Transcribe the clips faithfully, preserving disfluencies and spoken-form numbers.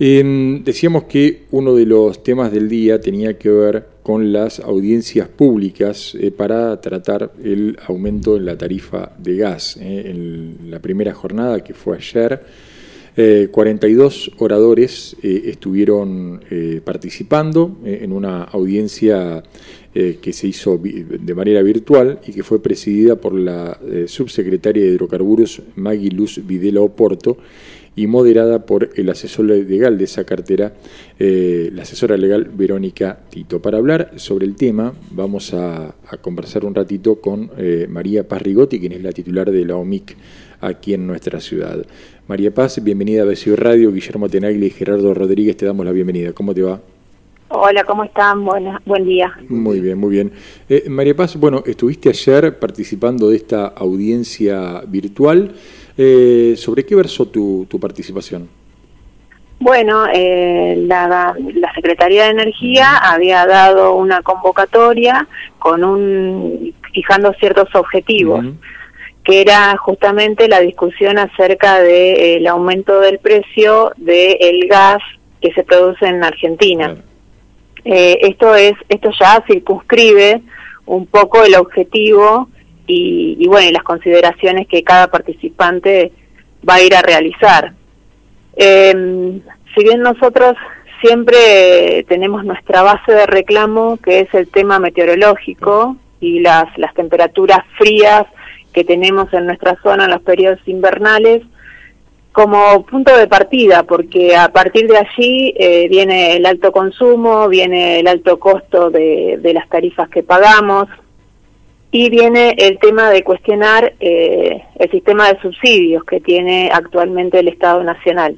Eh, decíamos que uno de los temas del día tenía que ver con las audiencias públicas eh, para tratar el aumento en la tarifa de gas. Eh, en la primera jornada, que fue ayer, eh, cuarenta y dos oradores eh, estuvieron eh, participando eh, en una audiencia eh, que se hizo de manera virtual y que fue presidida por la eh, subsecretaria de Hidrocarburos, Maggie Luz Videla Oporto, y moderada por el asesor legal de esa cartera, eh, la asesora legal Verónica Tito. Para hablar sobre el tema, vamos a, a conversar un ratito con eh, María Paz Rigotti, quien es la titular de la O M I C aquí en nuestra ciudad. María Paz, bienvenida a B C U Radio. Guillermo Tenaglia y Gerardo Rodríguez te damos la bienvenida. ¿Cómo te va? Hola, ¿cómo están? Buena, buen día. Muy bien, muy bien. Eh, María Paz, bueno, estuviste ayer participando de esta audiencia virtual. Eh, ¿Sobre qué versó tu, tu participación? Bueno, eh, la, la Secretaría de Energía había dado una convocatoria con un fijando ciertos objetivos, uh-huh. que era justamente la discusión acerca del de, eh, aumento del precio del gas que se produce en Argentina. Uh-huh. Eh, esto es esto ya circunscribe un poco el objetivo y, y bueno, y las consideraciones que cada participante va a ir a realizar. Eh, si bien nosotros siempre tenemos nuestra base de reclamo, que es el tema meteorológico y las, las temperaturas frías que tenemos en nuestra zona en los periodos invernales, como punto de partida, porque a partir de allí eh, viene el alto consumo, viene el alto costo de, de las tarifas que pagamos, y viene el tema de cuestionar eh, el sistema de subsidios que tiene actualmente el Estado Nacional,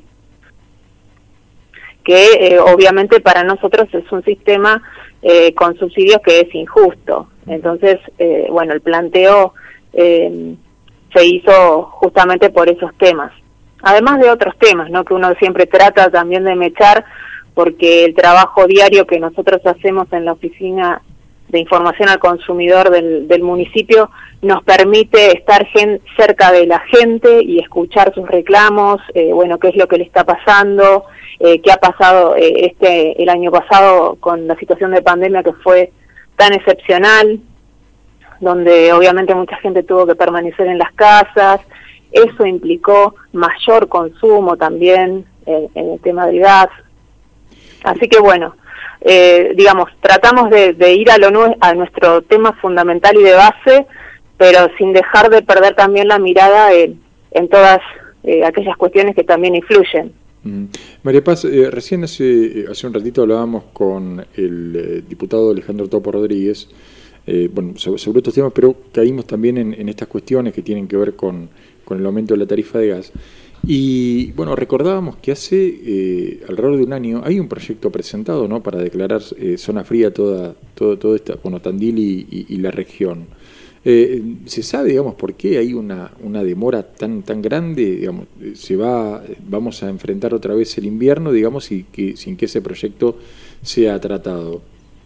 que eh, obviamente para nosotros es un sistema eh, con subsidios que es injusto. Entonces, eh, bueno, el planteo eh, se hizo justamente por esos temas. Además de otros temas, ¿no?, que uno siempre trata también de mechar, porque el trabajo diario que nosotros hacemos en la oficina de información al consumidor del, del municipio nos permite estar gen, cerca de la gente y escuchar sus reclamos, eh, bueno, qué es lo que le está pasando, eh, qué ha pasado eh, este el año pasado con la situación de pandemia que fue tan excepcional, donde obviamente mucha gente tuvo que permanecer en las casas. Eso implicó mayor consumo también en, en el tema del gas. Así que bueno, eh, digamos, tratamos de, de ir a, lo, a nuestro tema fundamental y de base, pero sin dejar de perder también la mirada en, en todas eh, aquellas cuestiones que también influyen. Mm. María Paz, eh, recién hace, hace un ratito hablábamos con el eh, diputado Alejandro Topo Rodríguez, eh, bueno, sobre, sobre estos temas, pero caímos también en, en estas cuestiones que tienen que ver con, con el aumento de la tarifa de gas. Y bueno, recordábamos que hace eh, alrededor de un año hay un proyecto presentado, ¿no?, para declarar eh, zona fría toda, todo, todo esta, bueno, Tandil y, y, y la región. Eh, ¿Se sabe, digamos, por qué hay una, una demora tan tan grande? Digamos, se va, vamos a enfrentar otra vez el invierno, digamos, y que, sin que ese proyecto sea tratado.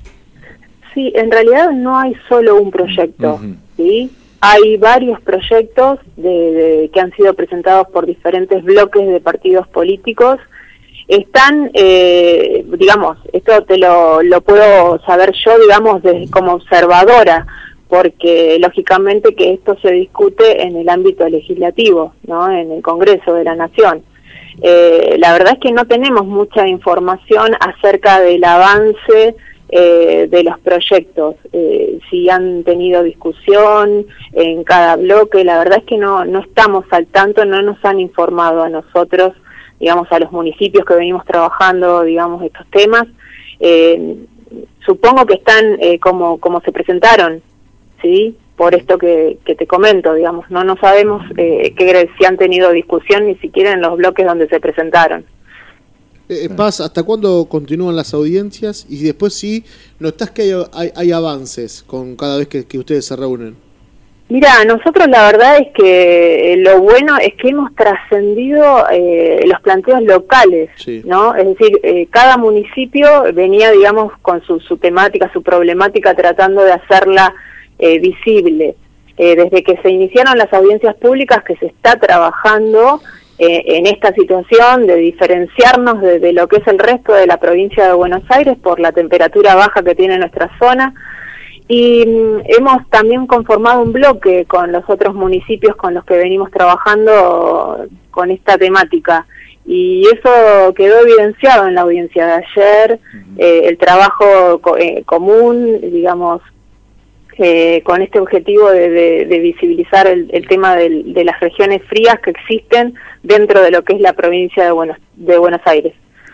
Sí, en realidad no hay solo un proyecto, uh-huh. ¿sí? Hay varios proyectos de, de, que han sido presentados por diferentes bloques de partidos políticos. Están, eh, digamos, esto te lo, lo puedo saber yo, digamos, de, como observadora, porque lógicamente que esto se discute en el ámbito legislativo, ¿no?, en el Congreso de la Nación. Eh, la verdad es que no tenemos mucha información acerca del avance Eh, de los proyectos, eh, si han tenido discusión en cada bloque. La verdad es que no no estamos al tanto, no nos han informado a nosotros, digamos, a los municipios que venimos trabajando, digamos, estos temas. Eh, supongo que están eh, como como se presentaron, ¿sí?, por esto que, que te comento, digamos, no no sabemos eh, que, si han tenido discusión ni siquiera en los bloques donde se presentaron. Eh, Paz, ¿hasta cuándo continúan las audiencias? Y después sí, ¿notás que hay, hay, hay avances con cada vez que, que ustedes se reúnen? Mira, nosotros la verdad es que lo bueno es que hemos trascendido eh, los planteos locales, sí. ¿no? Es decir, eh, cada municipio venía, digamos, con su, su temática, su problemática, tratando de hacerla eh, visible. Eh, desde que se iniciaron las audiencias públicas que se está trabajando, eh, en esta situación de diferenciarnos de, de lo que es el resto de la provincia de Buenos Aires por la temperatura baja que tiene nuestra zona. Y mm, hemos también conformado un bloque con los otros municipios con los que venimos trabajando con esta temática. Y eso quedó evidenciado en la audiencia de ayer, eh, el trabajo co eh, común, digamos, eh, con este objetivo de, de, de visibilizar el, el tema del, de las regiones frías que existen dentro de lo que es la provincia de Buenos, de Buenos Aires.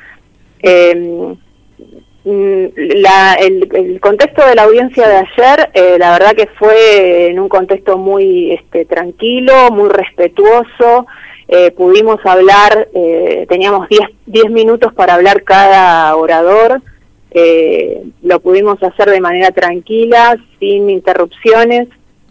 Eh, La, el, el contexto de la audiencia de ayer, eh, la verdad que fue en un contexto muy este, tranquilo, muy respetuoso. Eh, pudimos hablar, eh, teníamos diez minutos para hablar cada orador, eh, lo pudimos hacer de manera tranquila, sin interrupciones.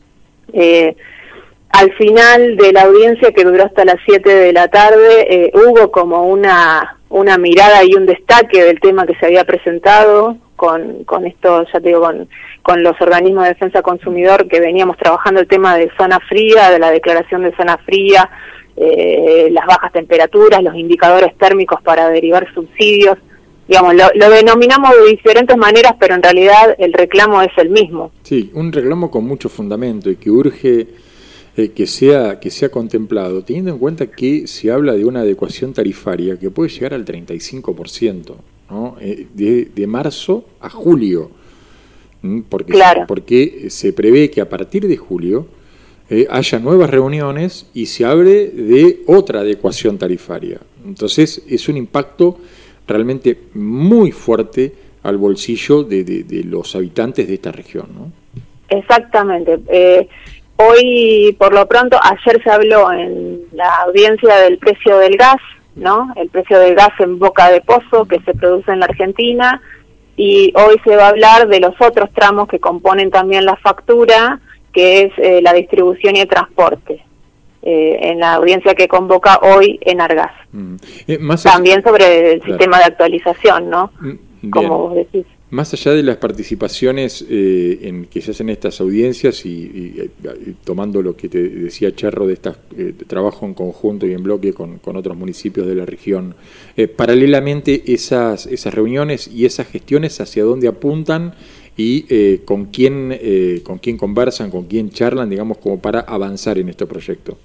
Eh, al final de la audiencia, que duró hasta las siete de la tarde, eh, hubo como una... una mirada y un destaque del tema que se había presentado con, con esto, ya te digo, con, con los organismos de defensa consumidor que veníamos trabajando el tema de zona fría, de la declaración de zona fría, eh, las bajas temperaturas, los indicadores térmicos para derivar subsidios. Digamos, lo, lo denominamos de diferentes maneras, pero en realidad el reclamo es el mismo. Sí, un reclamo con mucho fundamento y que urge Eh, que sea que sea contemplado, teniendo en cuenta que se habla de una adecuación tarifaria que puede llegar al treinta y cinco por ciento, ¿no? eh, de, de marzo a julio, porque, claro. porque se prevé que a partir de julio eh, haya nuevas reuniones y se hable de otra adecuación tarifaria. Entonces es un impacto realmente muy fuerte al bolsillo de, de, de los habitantes de esta región, ¿no? Exactamente. Eh, Hoy, por lo pronto, ayer se habló en la audiencia del precio del gas, ¿no? El precio del gas en boca de pozo que se produce en la Argentina, y hoy se va a hablar de los otros tramos que componen también la factura, que es eh, la distribución y el transporte, eh, en la audiencia que convoca hoy Enargas. Mm. Eh, más también allá... sobre el claro. sistema de actualización, ¿no? Mm, como vos decís. Más allá de las participaciones eh, en que se hacen estas audiencias y, y, y tomando lo que te decía Cherro de este eh, trabajo en conjunto y en bloque con, con otros municipios de la región, eh, paralelamente esas, esas reuniones y esas gestiones, ¿hacia dónde apuntan y eh, con quién eh, con quién conversan, con quién charlan, digamos, como para avanzar en este proyecto?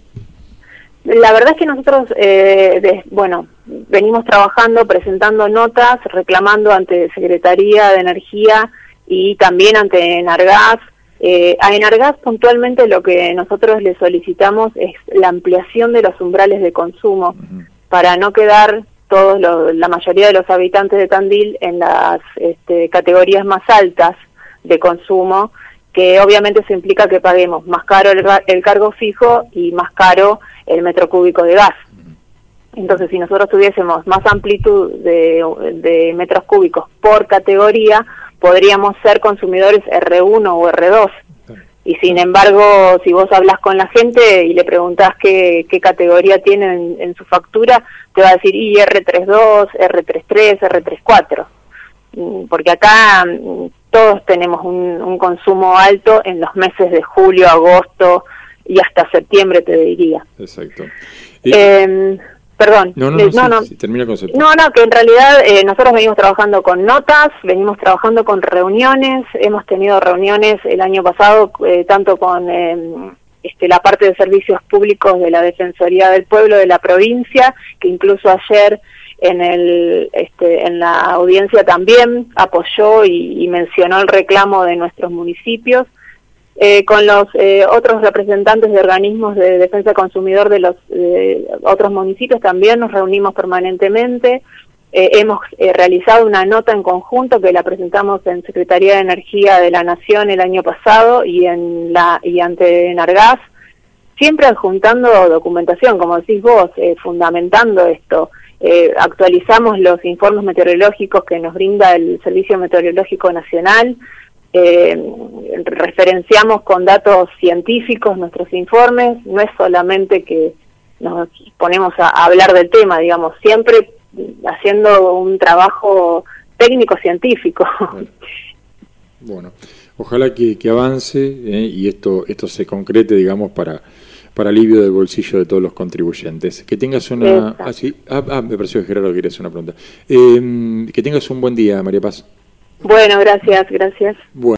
La verdad es que nosotros, eh, de, bueno, venimos trabajando, presentando notas, reclamando ante Secretaría de Energía y también ante Enargas. Eh, a Enargas puntualmente lo que nosotros le solicitamos es la ampliación de los umbrales de consumo, uh-huh. para no quedar todos los, la mayoría de los habitantes de Tandil en las este, categorías más altas de consumo, que obviamente eso implica que paguemos más caro el, el cargo fijo y más caro el metro cúbico de gas. Entonces, si nosotros tuviésemos más amplitud de, de metros cúbicos por categoría, podríamos ser consumidores erre uno o erre dos. Y sin embargo, si vos hablas con la gente y le preguntás qué, qué categoría tienen en, en su factura, te va a decir y erre treinta y dos, erre treinta y tres, erre treinta y cuatro. Porque acá todos tenemos un, un consumo alto en los meses de julio, agosto y hasta septiembre, te diría. Exacto. Y... Eh, perdón. No, no, no, no, no, sí, sí, termina el concepto. No, no, que en realidad eh, nosotros venimos trabajando con notas, venimos trabajando con reuniones, hemos tenido reuniones el año pasado, eh, tanto con eh, este, la parte de servicios públicos de la Defensoría del Pueblo de la provincia, que incluso ayer en el este, en la audiencia también apoyó y, y mencionó el reclamo de nuestros municipios. Eh, con los eh, otros representantes de organismos de defensa del consumidor de los eh, otros municipios también nos reunimos permanentemente. Eh, hemos eh, realizado una nota en conjunto que la presentamos en Secretaría de Energía de la Nación el año pasado y en la y ante Enargas, siempre adjuntando documentación, como decís vos, eh, fundamentando esto. Eh, actualizamos los informes meteorológicos que nos brinda el Servicio Meteorológico Nacional. Eh, referenciamos con datos científicos nuestros informes, no es solamente que nos ponemos a, a hablar del tema, digamos, siempre haciendo un trabajo técnico-científico. Bueno, ojalá que, que avance eh, y esto esto se concrete, digamos, para para alivio del bolsillo de todos los contribuyentes. Que tengas una... Ah, sí. ah, ah, me pareció que Gerardo quería hacer una pregunta. Eh, que tengas un buen día, María Paz. Bueno, gracias, gracias. Bueno.